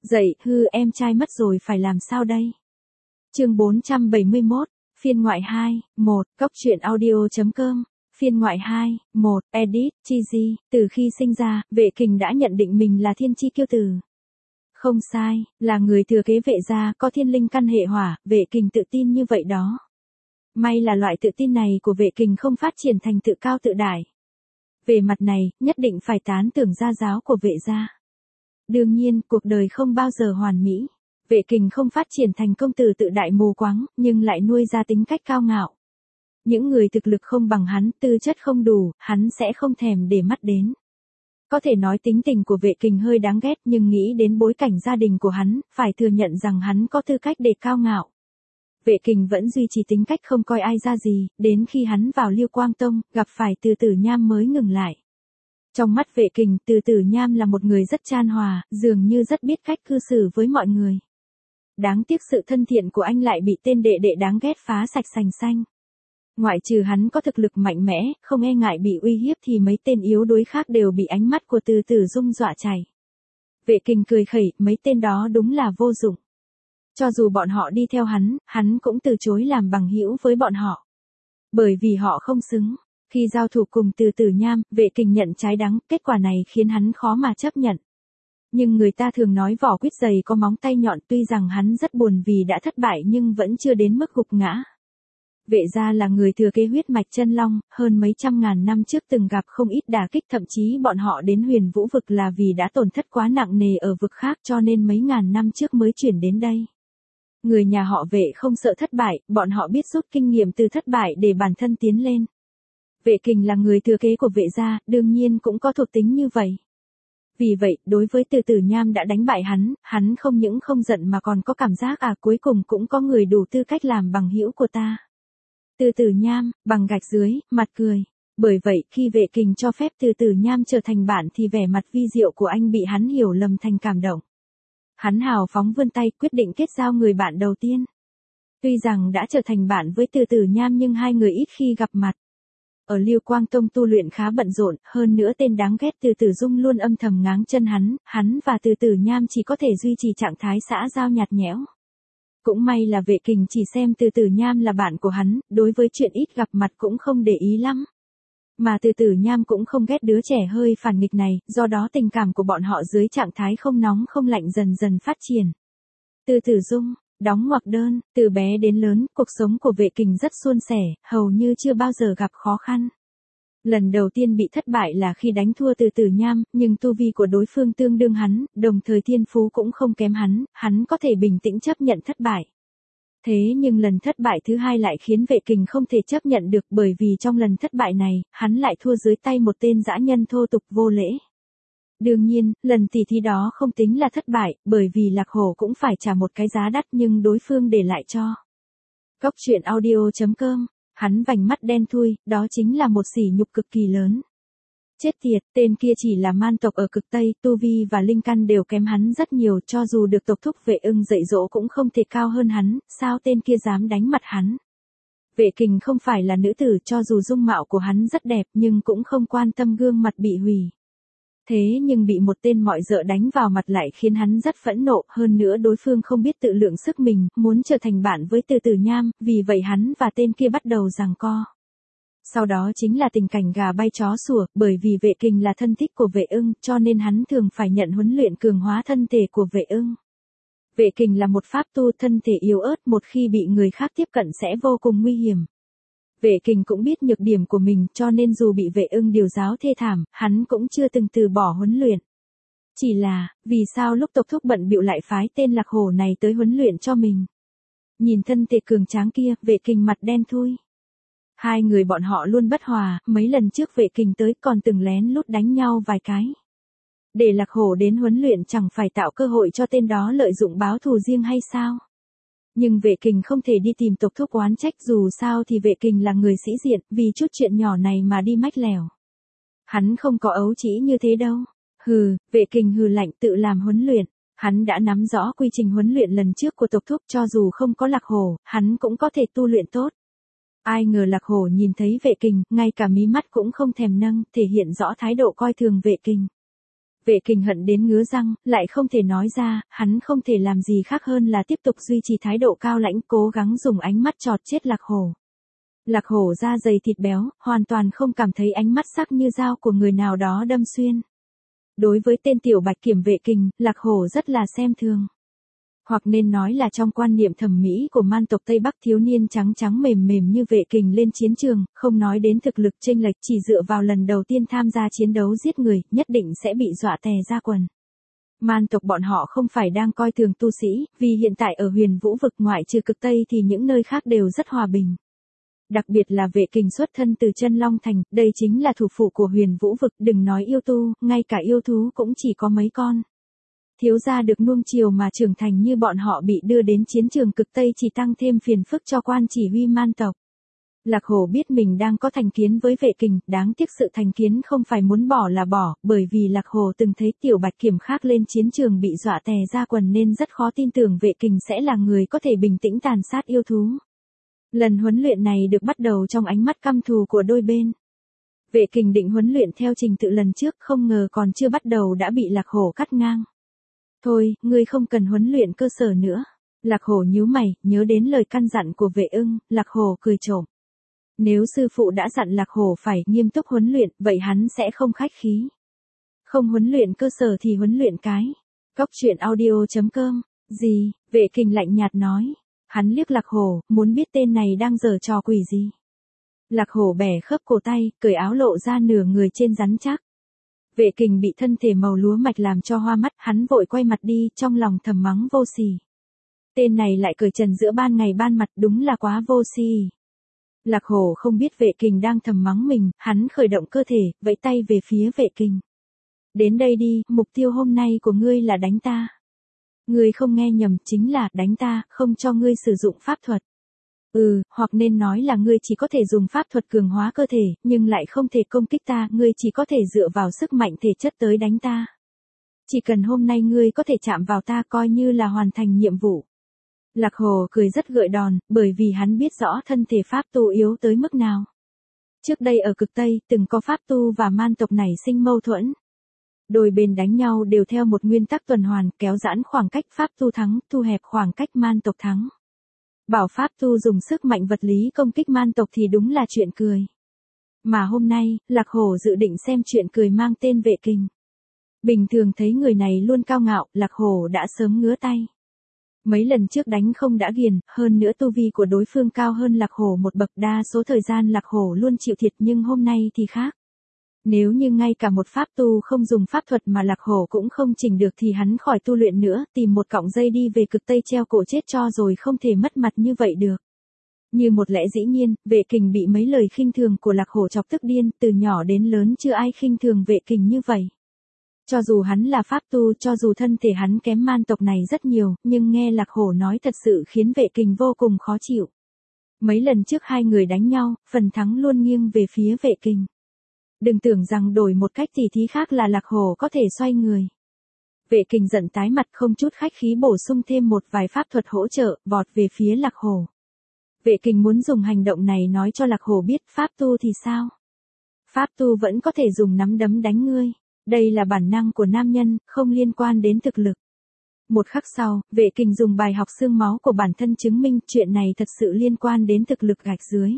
Dậy, em trai mất rồi phải làm sao đây? Chương 471, phiên ngoại 2, 1, cốc-truyện-audio.com, phiên ngoại 2, 1, edit, Chizy, từ khi sinh ra, Vệ Kình đã nhận định mình là thiên chi kiêu tử. Không sai, là người thừa kế Vệ gia, có thiên linh căn hệ hỏa, Vệ Kình tự tin như vậy đó. May là loại tự tin này của Vệ Kình không phát triển thành tự cao tự đại. Về mặt này, nhất định phải tán thưởng gia giáo của Vệ gia. Đương nhiên, cuộc đời không bao giờ hoàn mỹ. Vệ Kình không phát triển thành công tử tự đại mù quáng, nhưng lại nuôi ra tính cách cao ngạo. Những người thực lực không bằng hắn, tư chất không đủ, hắn sẽ không thèm để mắt đến. Có thể nói tính tình của Vệ Kình hơi đáng ghét, nhưng nghĩ đến bối cảnh gia đình của hắn, phải thừa nhận rằng hắn có tư cách để cao ngạo. Vệ Kình vẫn duy trì tính cách không coi ai ra gì, đến khi hắn vào Liêu Quang Tông, gặp phải Từ Tử Nham mới ngừng lại. Trong mắt Vệ Kình, Từ Tử Nham là một người rất chan hòa, dường như rất biết cách cư xử với mọi người. Đáng tiếc sự thân thiện của anh lại bị tên đệ đệ đáng ghét phá sạch sành xanh. Ngoại trừ hắn có thực lực mạnh mẽ, không e ngại bị uy hiếp thì mấy tên yếu đuối khác đều bị ánh mắt của Từ Tử Dung dọa chảy. Vệ Kình cười khẩy, mấy tên đó đúng là vô dụng. Cho dù bọn họ đi theo hắn cũng từ chối làm bằng hữu với bọn họ. Bởi vì họ không xứng. Khi giao thủ cùng Từ Tử Nham, Vệ Kình nhận trái đắng, kết quả này khiến hắn khó mà chấp nhận. Nhưng người ta thường nói vỏ quýt dày có móng tay nhọn, tuy rằng hắn rất buồn vì đã thất bại nhưng vẫn chưa đến mức gục ngã. Vệ gia là người thừa kế huyết mạch chân long, hơn mấy trăm ngàn năm trước từng gặp không ít đả kích, thậm chí bọn họ đến Huyền Vũ vực là vì đã tổn thất quá nặng nề ở vực khác cho nên mấy ngàn năm trước mới chuyển đến đây. Người nhà họ Vệ không sợ thất bại, bọn họ biết rút kinh nghiệm từ thất bại để bản thân tiến lên. Vệ Kình là người thừa kế của Vệ gia, đương nhiên cũng có thuộc tính như vậy. Vì vậy, đối với Từ Tử Nham đã đánh bại hắn không những không giận mà còn có cảm giác cuối cùng cũng có người đủ tư cách làm bằng hữu của ta. Từ Tử Nham, bằng gạch dưới, mặt cười. Bởi vậy, khi Vệ Kình cho phép Từ Tử Nham trở thành bạn thì vẻ mặt vi diệu của anh bị hắn hiểu lầm thành cảm động. Hắn hào phóng vươn tay quyết định kết giao người bạn đầu tiên. Tuy rằng đã trở thành bạn với Từ Tử Nham nhưng hai người ít khi gặp mặt. Ở Liêu Quang Tông tu luyện khá bận rộn, hơn nữa tên đáng ghét Từ Tử Dung luôn âm thầm ngáng chân hắn và Từ Tử Nham chỉ có thể duy trì trạng thái xã giao nhạt nhẽo. Cũng may là Vệ Kình chỉ xem Từ Tử Nham là bạn của hắn, đối với chuyện ít gặp mặt cũng không để ý lắm. Mà Từ Tử Nham cũng không ghét đứa trẻ hơi phản nghịch này, do đó tình cảm của bọn họ dưới trạng thái không nóng không lạnh dần dần phát triển. Từ Tử Dung, đóng ngoặc đơn, từ bé đến lớn, cuộc sống của Vệ Kình rất suôn sẻ, hầu như chưa bao giờ gặp khó khăn. Lần đầu tiên bị thất bại là khi đánh thua Từ Tử Nham, nhưng tu vi của đối phương tương đương hắn, đồng thời thiên phú cũng không kém hắn có thể bình tĩnh chấp nhận thất bại. Thế nhưng lần thất bại thứ hai lại khiến Vệ Kình không thể chấp nhận được, bởi vì trong lần thất bại này, hắn lại thua dưới tay một tên dã nhân thô tục vô lễ. Đương nhiên, lần tỉ thí đó không tính là thất bại, bởi vì Lạc Hổ cũng phải trả một cái giá đắt nhưng đối phương để lại cho. cốc-truyện-audio.com, hắn vành mắt đen thui, đó chính là một sỉ nhục cực kỳ lớn. Chết tiệt, tên kia chỉ là man tộc ở cực Tây, tu vi và linh căn đều kém hắn rất nhiều, cho dù được tộc thúc Vệ Ưng dạy dỗ cũng không thể cao hơn hắn, sao tên kia dám đánh mặt hắn. Vệ Kình không phải là nữ tử, cho dù dung mạo của hắn rất đẹp nhưng cũng không quan tâm gương mặt bị hủy. Thế nhưng bị một tên mọi dợ đánh vào mặt lại khiến hắn rất phẫn nộ, hơn nữa đối phương không biết tự lượng sức mình, muốn trở thành bạn với Từ Tử Nham, vì vậy hắn và tên kia bắt đầu giằng co. Sau đó chính là tình cảnh gà bay chó sủa, bởi vì Vệ Kình là thân thích của Vệ Ưng, cho nên hắn thường phải nhận huấn luyện cường hóa thân thể của Vệ Ưng. Vệ Kình là một pháp tu, thân thể yếu ớt, một khi bị người khác tiếp cận sẽ vô cùng nguy hiểm. Vệ Kình cũng biết nhược điểm của mình, cho nên dù bị Vệ Ưng điều giáo thê thảm, hắn cũng chưa từng từ bỏ huấn luyện. Chỉ là, vì sao lúc tộc thúc bận bịu lại phái tên Lạc Hổ này tới huấn luyện cho mình? Nhìn thân thể cường tráng kia, Vệ Kình mặt đen thui. Hai người bọn họ luôn bất hòa, mấy lần trước Vệ Kình tới còn từng lén lút đánh nhau vài cái. Để Lạc Hổ đến huấn luyện chẳng phải tạo cơ hội cho tên đó lợi dụng báo thù riêng hay sao? Nhưng Vệ Kình không thể đi tìm tộc thúc oán trách, dù sao thì Vệ Kình là người sĩ diện, vì chút chuyện nhỏ này mà đi mách lèo. Hắn không có ấu trĩ như thế đâu. Vệ Kình hừ lạnh tự làm huấn luyện. Hắn đã nắm rõ quy trình huấn luyện lần trước của tộc thúc, cho dù không có Lạc Hổ, hắn cũng có thể tu luyện tốt. Ai ngờ Lạc Hổ nhìn thấy Vệ Kình, ngay cả mí mắt cũng không thèm nâng, thể hiện rõ thái độ coi thường Vệ Kình. Vệ Kình hận đến ngứa răng, lại không thể nói ra, hắn không thể làm gì khác hơn là tiếp tục duy trì thái độ cao lãnh, cố gắng dùng ánh mắt chọt chết Lạc Hổ. Lạc Hổ da dày thịt béo, hoàn toàn không cảm thấy ánh mắt sắc như dao của người nào đó đâm xuyên. Đối với tên tiểu bạch kiểm Vệ Kình, Lạc Hổ rất là xem thường. Hoặc nên nói là trong quan niệm thẩm mỹ của man tộc Tây Bắc, thiếu niên trắng trắng mềm mềm như Vệ Kình lên chiến trường, không nói đến thực lực chênh lệch, chỉ dựa vào lần đầu tiên tham gia chiến đấu giết người, nhất định sẽ bị dọa tè ra quần. Man tộc bọn họ không phải đang coi thường tu sĩ, vì hiện tại ở Huyền Vũ vực ngoại trừ cực Tây thì những nơi khác đều rất hòa bình. Đặc biệt là Vệ Kình xuất thân từ Chân Long Thành, đây chính là thủ phủ của Huyền Vũ vực, đừng nói yêu tu, ngay cả yêu thú cũng chỉ có mấy con. Thiếu gia được nuông chiều mà trưởng thành như bọn họ bị đưa đến chiến trường cực Tây chỉ tăng thêm phiền phức cho quan chỉ huy man tộc. Lạc Hổ biết mình đang có thành kiến với Vệ Kình, đáng tiếc sự thành kiến không phải muốn bỏ là bỏ, bởi vì Lạc Hổ từng thấy tiểu bạch kiểm khác lên chiến trường bị dọa tè ra quần nên rất khó tin tưởng Vệ Kình sẽ là người có thể bình tĩnh tàn sát yêu thú. Lần huấn luyện này được bắt đầu trong ánh mắt căm thù của đôi bên. Vệ Kình định huấn luyện theo trình tự lần trước, không ngờ còn chưa bắt đầu đã bị Lạc Hổ cắt ngang. Thôi, ngươi không cần huấn luyện cơ sở nữa. Lạc Hổ nhíu mày, nhớ đến lời căn dặn của Vệ Ưng, Lạc Hổ cười trộm. Nếu sư phụ đã dặn Lạc Hổ phải nghiêm túc huấn luyện, vậy hắn sẽ không khách khí. Không huấn luyện cơ sở thì huấn luyện cái. Cóc truyện audio.com. Gì? Vệ Kình lạnh nhạt nói. Hắn liếc Lạc Hổ, muốn biết tên này đang giở trò quỷ gì. Lạc Hổ bẻ khớp cổ tay, cởi áo lộ ra nửa người trên rắn chắc. Vệ Kình bị thân thể màu lúa mạch làm cho hoa mắt, hắn vội quay mặt đi, trong lòng thầm mắng vô sỉ. Tên này lại cởi trần giữa ban ngày ban mặt, đúng là quá vô sỉ. Lạc Hổ không biết Vệ Kình đang thầm mắng mình, hắn khởi động cơ thể, vẫy tay về phía Vệ Kình. Đến đây đi, mục tiêu hôm nay của ngươi là đánh ta. Ngươi không nghe nhầm, chính là đánh ta, không cho ngươi sử dụng pháp thuật. Hoặc nên nói là ngươi chỉ có thể dùng pháp thuật cường hóa cơ thể, nhưng lại không thể công kích ta, ngươi chỉ có thể dựa vào sức mạnh thể chất tới đánh ta. Chỉ cần hôm nay ngươi có thể chạm vào ta coi như là hoàn thành nhiệm vụ. Lạc Hổ cười rất gợi đòn, bởi vì hắn biết rõ thân thể pháp tu yếu tới mức nào. Trước đây ở cực Tây, từng có pháp tu và man tộc nảy sinh mâu thuẫn. Đôi bên đánh nhau đều theo một nguyên tắc tuần hoàn, kéo giãn khoảng cách pháp tu thắng, thu hẹp khoảng cách man tộc thắng. Bảo pháp tu dùng sức mạnh vật lý công kích man tộc thì đúng là chuyện cười. Mà hôm nay, Lạc Hổ dự định xem chuyện cười mang tên Vệ Kình. Bình thường thấy người này luôn cao ngạo, Lạc Hổ đã sớm ngứa tay. Mấy lần trước đánh không đã ghiền, hơn nữa tu vi của đối phương cao hơn Lạc Hổ một bậc, đa số thời gian Lạc Hổ luôn chịu thiệt, nhưng hôm nay thì khác. Nếu như ngay cả một pháp tu không dùng pháp thuật mà Lạc Hổ cũng không chỉnh được thì hắn khỏi tu luyện nữa, tìm một cọng dây đi về cực Tây treo cổ chết cho rồi, không thể mất mặt như vậy được. Như một lẽ dĩ nhiên, Vệ Kình bị mấy lời khinh thường của Lạc Hổ chọc tức điên, từ nhỏ đến lớn chưa ai khinh thường Vệ Kình như vậy. Cho dù hắn là pháp tu, cho dù thân thể hắn kém man tộc này rất nhiều, nhưng nghe Lạc Hổ nói thật sự khiến Vệ Kình vô cùng khó chịu. Mấy lần trước hai người đánh nhau, phần thắng luôn nghiêng về phía Vệ Kình. Đừng tưởng rằng đổi một cách tỉ thí khác là Lạc Hổ có thể xoay người. Vệ Kình giận tái mặt, không chút khách khí bổ sung thêm một vài pháp thuật hỗ trợ, vọt về phía Lạc Hổ. Vệ Kình muốn dùng hành động này nói cho Lạc Hổ biết pháp tu thì sao. Pháp tu vẫn có thể dùng nắm đấm đánh ngươi. Đây là bản năng của nam nhân, không liên quan đến thực lực. Một khắc sau, Vệ Kình dùng bài học xương máu của bản thân chứng minh chuyện này thật sự liên quan đến thực lực gạch dưới.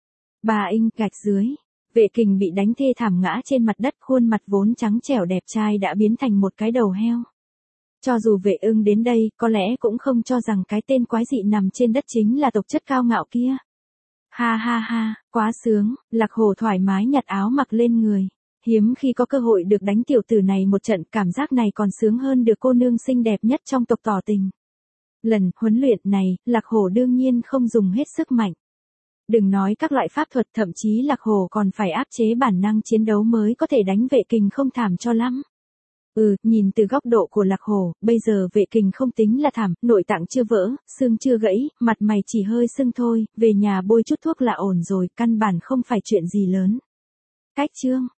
Gạch dưới. Vệ Kình bị đánh thê thảm ngã trên mặt đất, khuôn mặt vốn trắng trẻo đẹp trai đã biến thành một cái đầu heo. Cho dù Vệ Ưng đến đây, có lẽ cũng không cho rằng cái tên quái dị nằm trên đất chính là tộc chất cao ngạo kia. Ha ha ha, quá sướng, Lạc Hổ thoải mái nhặt áo mặc lên người. Hiếm khi có cơ hội được đánh tiểu tử này một trận, cảm giác này còn sướng hơn được cô nương xinh đẹp nhất trong tộc tỏ tình. Lần huấn luyện này, Lạc Hổ đương nhiên không dùng hết sức mạnh. Đừng nói các loại pháp thuật, thậm chí Lạc Hổ còn phải áp chế bản năng chiến đấu mới có thể đánh Vệ Kình không thảm cho lắm. Nhìn từ góc độ của Lạc Hổ, bây giờ Vệ Kình không tính là thảm, nội tạng chưa vỡ, xương chưa gãy, mặt mày chỉ hơi sưng thôi, về nhà bôi chút thuốc là ổn rồi, căn bản không phải chuyện gì lớn. Cách chương